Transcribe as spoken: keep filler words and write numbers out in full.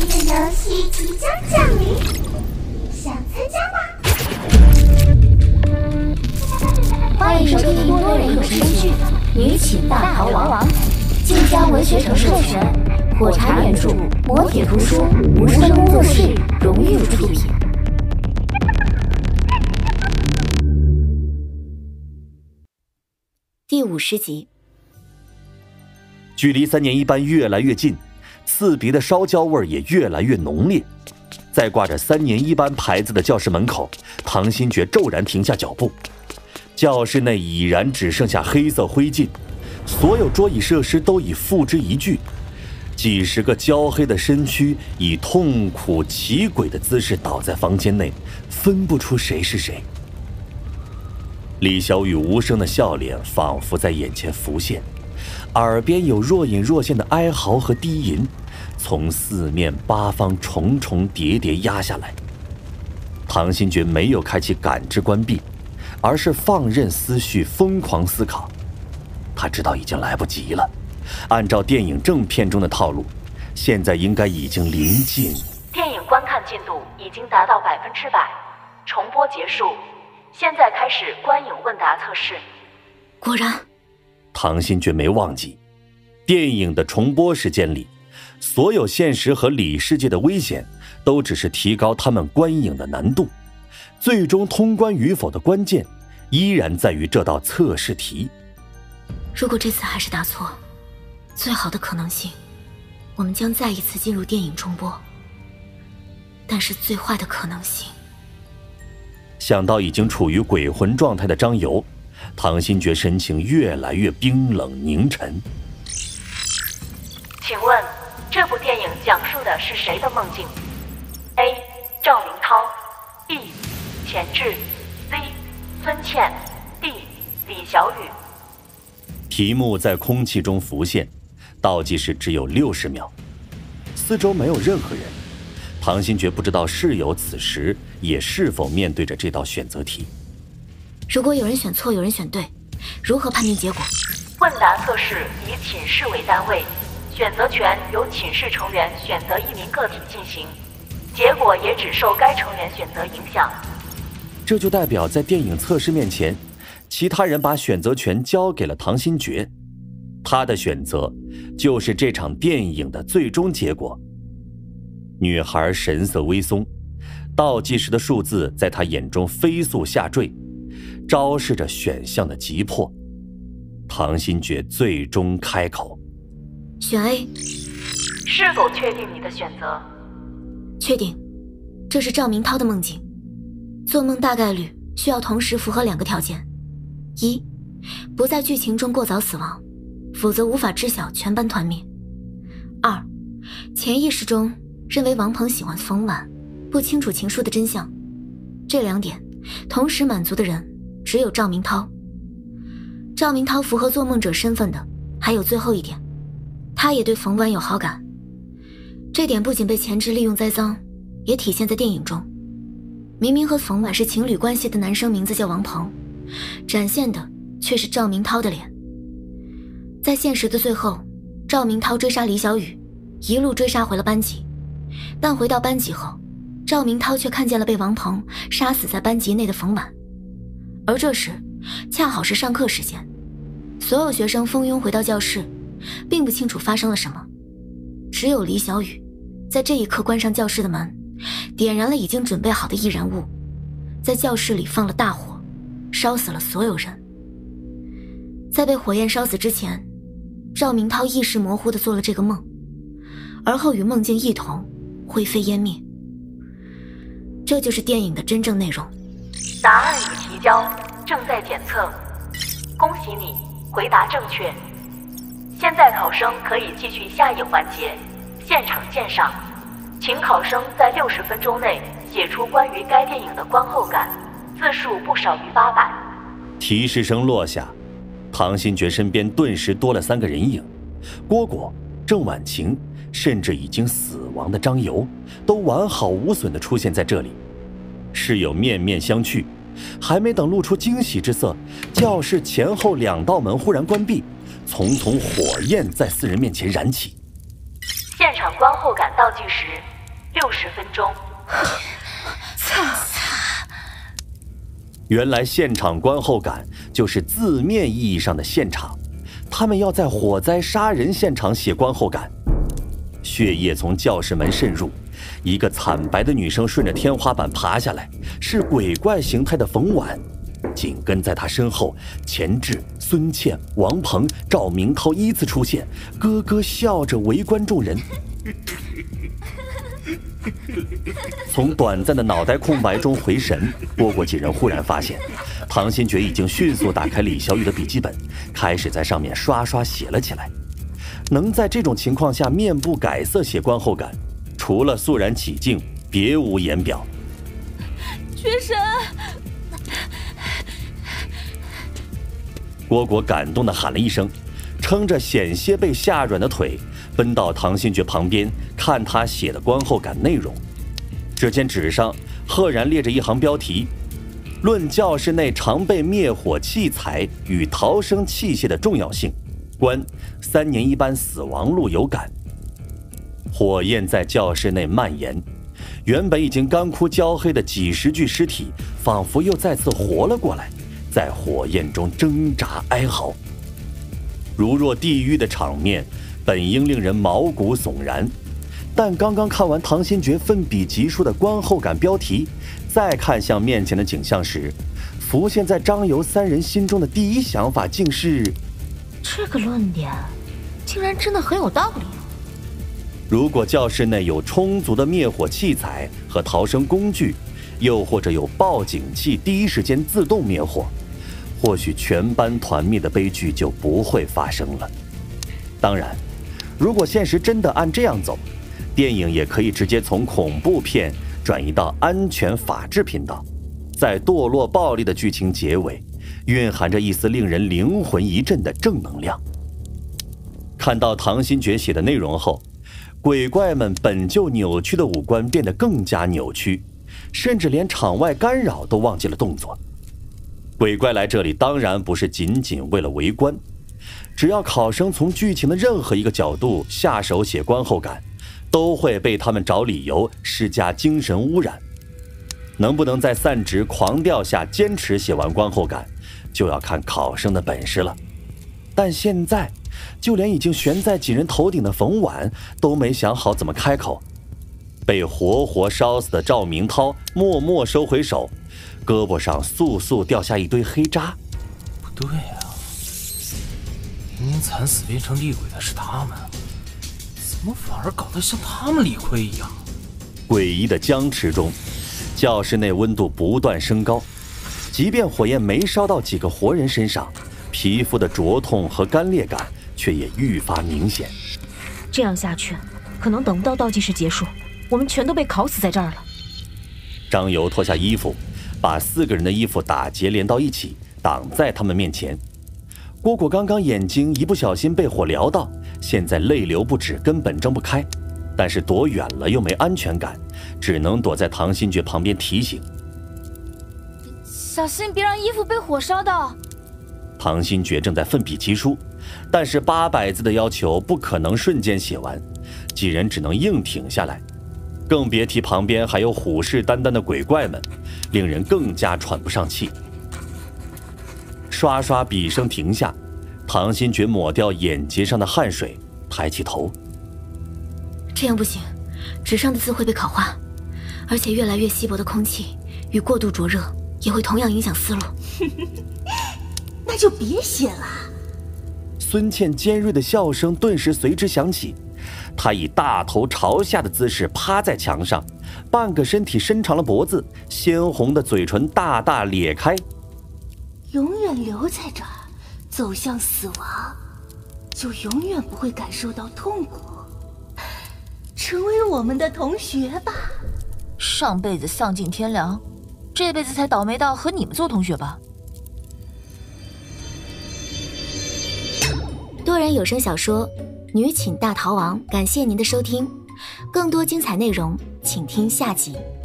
的游戏即将降临，想参加吗？ 欢迎收听多人有声剧《女寝大逃亡》，晋江文学城授权，火柴原著，磨铁图书，无声工作室荣誉出品。第五十集。 距离三年一班越来越近，刺鼻的烧焦味也越来越浓烈。在挂着三年一班牌子的教室门口，唐新觉骤然停下脚步。教室内已然只剩下黑色灰烬，所有桌椅设施都已付之一炬，几十个焦黑的身躯以痛苦奇诡的姿势倒在房间内，分不出谁是谁。李小雨无声的笑脸仿佛在眼前浮现，耳边有若隐若现的哀嚎和低吟，从四面八方重重叠叠压下来。唐新觉没有开启感知关闭，而是放任思绪疯狂思考。他知道已经来不及了，按照电影正片中的套路，现在应该已经临近。 电影观看进度已经达到百分之百，重播结束，现在开始观影问答测试。 果然， 唐新觉没忘记，电影的重播时间里，所有现实和里世界的危险都只是提高他们观影的难度，最终通关与否的关键依然在于这道测试题。 如果这次还是答错，最好的可能性，我们将再一次进入电影重播。但是最坏的可能性…… 想到已经处于鬼魂状态的张游，唐新觉神情越来越冰冷凝沉。 请问这部电影讲述的是谁的梦境？ A. 赵明涛 B. 钱志 C. 孙茜 D. 李小雨。 题目在空气中浮现，倒计时只有六十秒，四周没有任何人。唐新觉不知道室友此时也是否面对着这道选择题。 如果有人选错，有人选对，如何判定结果？ 问答测试以寝室为单位，选择权由寝室成员选择一名个体进行，结果也只受该成员选择影响。 这就代表在电影测试面前，其他人把选择权交给了唐新觉，他的选择就是这场电影的最终结果。女孩神色微松，倒计时的数字在她眼中飞速下坠，昭示着选项的急迫。唐新觉最终开口： 选 A。 是否确定你的选择？ 确定。这是赵明涛的梦境，做梦大概率需要同时符合两个条件：一，不在剧情中过早死亡，否则无法知晓全班团灭；二，潜意识中认为王鹏喜欢冯婉，不清楚情书的真相。这两点同时满足的人只有赵明涛。赵明涛符合做梦者身份的还有最后一点，他也对冯婉有好感。这点不仅被钱志利用栽赃，也体现在电影中。明明和冯婉是情侣关系的男生名字叫王鹏，展现的却是赵明涛的脸。在现实的最后，赵明涛追杀李小雨，一路追杀回了班级，但回到班级后，赵明涛却看见了被王鹏杀死在班级内的冯婉。而这时恰好是上课时间，所有学生蜂拥回到教室，并不清楚发生了什么。只有李小雨在这一刻关上教室的门，点燃了已经准备好的易燃物，在教室里放了大火，烧死了所有人。在被火焰烧死之前，赵明涛意识模糊地做了这个梦，而后与梦境一同灰飞烟灭。这就是电影的真正内容。 答案已提交，正在检测。恭喜你，回答正确。现在考生可以继续下一环节，现场鉴赏。请考生在六十分钟内写出关于该电影的观后感，字数不少于八百。 提示声落下，唐新觉身边顿时多了三个人影，蝈蝈、郑婉晴，甚至已经死亡的张游，都完好无损地出现在这里。室友面面相觑，还没等露出惊喜之色，教室前后两道门忽然关闭，丛丛火焰在四人面前燃起。 现场观后感倒计时六十分钟。 原来现场观后感就是字面意义上的现场，他们要在火灾杀人现场写观后感。血液从教室门渗入，一个惨白的女生顺着天花板爬下来，是鬼怪形态的冯婉。紧跟在她身后，钱志、孙茜、王鹏、赵明涛依次出现，咯咯笑着围观众人。从短暂的脑袋空白中回神，蝈蝈几人忽然发现，唐新觉已经迅速打开李小雨的笔记本，开始在上面刷刷写了起来。能在这种情况下面不改色写观后感，除了肃然起敬，别无言表。 绝神！ 蝈蝈感动地喊了一声，撑着险些被吓软的腿，奔到唐新觉旁边看他写的观后感内容。只见纸上赫然列着一行标题：论教室内常备灭火器材与逃生器械的重要性，观三年一班死亡录有感。火焰在教室内蔓延，原本已经干枯焦黑的几十具尸体仿佛又再次活了过来，在火焰中挣扎哀嚎。如若地狱的场面本应令人毛骨悚然，但刚刚看完唐新觉奋笔疾书的观后感标题，再看向面前的景象时，浮现在张游三人心中的第一想法竟是： 这个论点竟然真的很有道理。 如果教室内有充足的灭火器材和逃生工具，又或者有报警器第一时间自动灭火，或许全班团灭的悲剧就不会发生了。当然，如果现实真的按这样走，电影也可以直接从恐怖片转移到安全法治频道，在堕落暴力的剧情结尾，蕴含着一丝令人灵魂一震的正能量。看到唐新觉写的内容后，鬼怪们本就扭曲的五官变得更加扭曲，甚至连场外干扰都忘记了动作。鬼怪来这里当然不是仅仅为了围观，只要考生从剧情的任何一个角度下手写观后感，都会被他们找理由施加精神污染。能不能在散值狂调下坚持写完观后感，就要看考生的本事了。但现在就连已经悬在几人头顶的冯婉都没想好怎么开口。被活活烧死的赵明涛默默收回手，胳膊上簌簌掉下一堆黑渣。 不对啊，明明惨死变成厉鬼的是他们，怎么反而搞得像他们理亏一样？ 诡异的僵持中，教室内温度不断升高，即便火焰没烧到几个活人身上，皮肤的灼痛和干裂感却也愈发明显。 这样下去，可能等不到倒计时结束，我们全都被烤死在这儿了。 张游脱下衣服，把四个人的衣服打结连到一起，挡在他们面前。蝈蝈刚刚眼睛一不小心被火燎到，现在泪流不止，根本睁不开，但是躲远了又没安全感，只能躲在唐新觉旁边提醒： 小心别让衣服被火烧到。 唐新觉正在奋笔疾书，但是八百字的要求不可能瞬间写完，几人只能硬挺下来，更别提旁边还有虎视眈眈的鬼怪们，令人更加喘不上气。刷刷笔声停下，唐新觉抹掉眼睫上的汗水，抬起头： 这样不行，纸上的字会被烤化，而且越来越稀薄的空气与过度灼热也会同样影响思路。 那就别写了。 孙茜尖锐的笑声顿时随之响起，她以大头朝下的姿势趴在墙上，半个身体伸长了脖子，鲜红的嘴唇大大咧开。 永远留在这儿，走向死亡，就永远不会感受到痛苦。成为我们的同学吧。 上辈子丧尽天良，这辈子才倒霉到和你们做同学吧。 多人有声小说《女寝大逃亡》，感谢您的收听，更多精彩内容请听下集。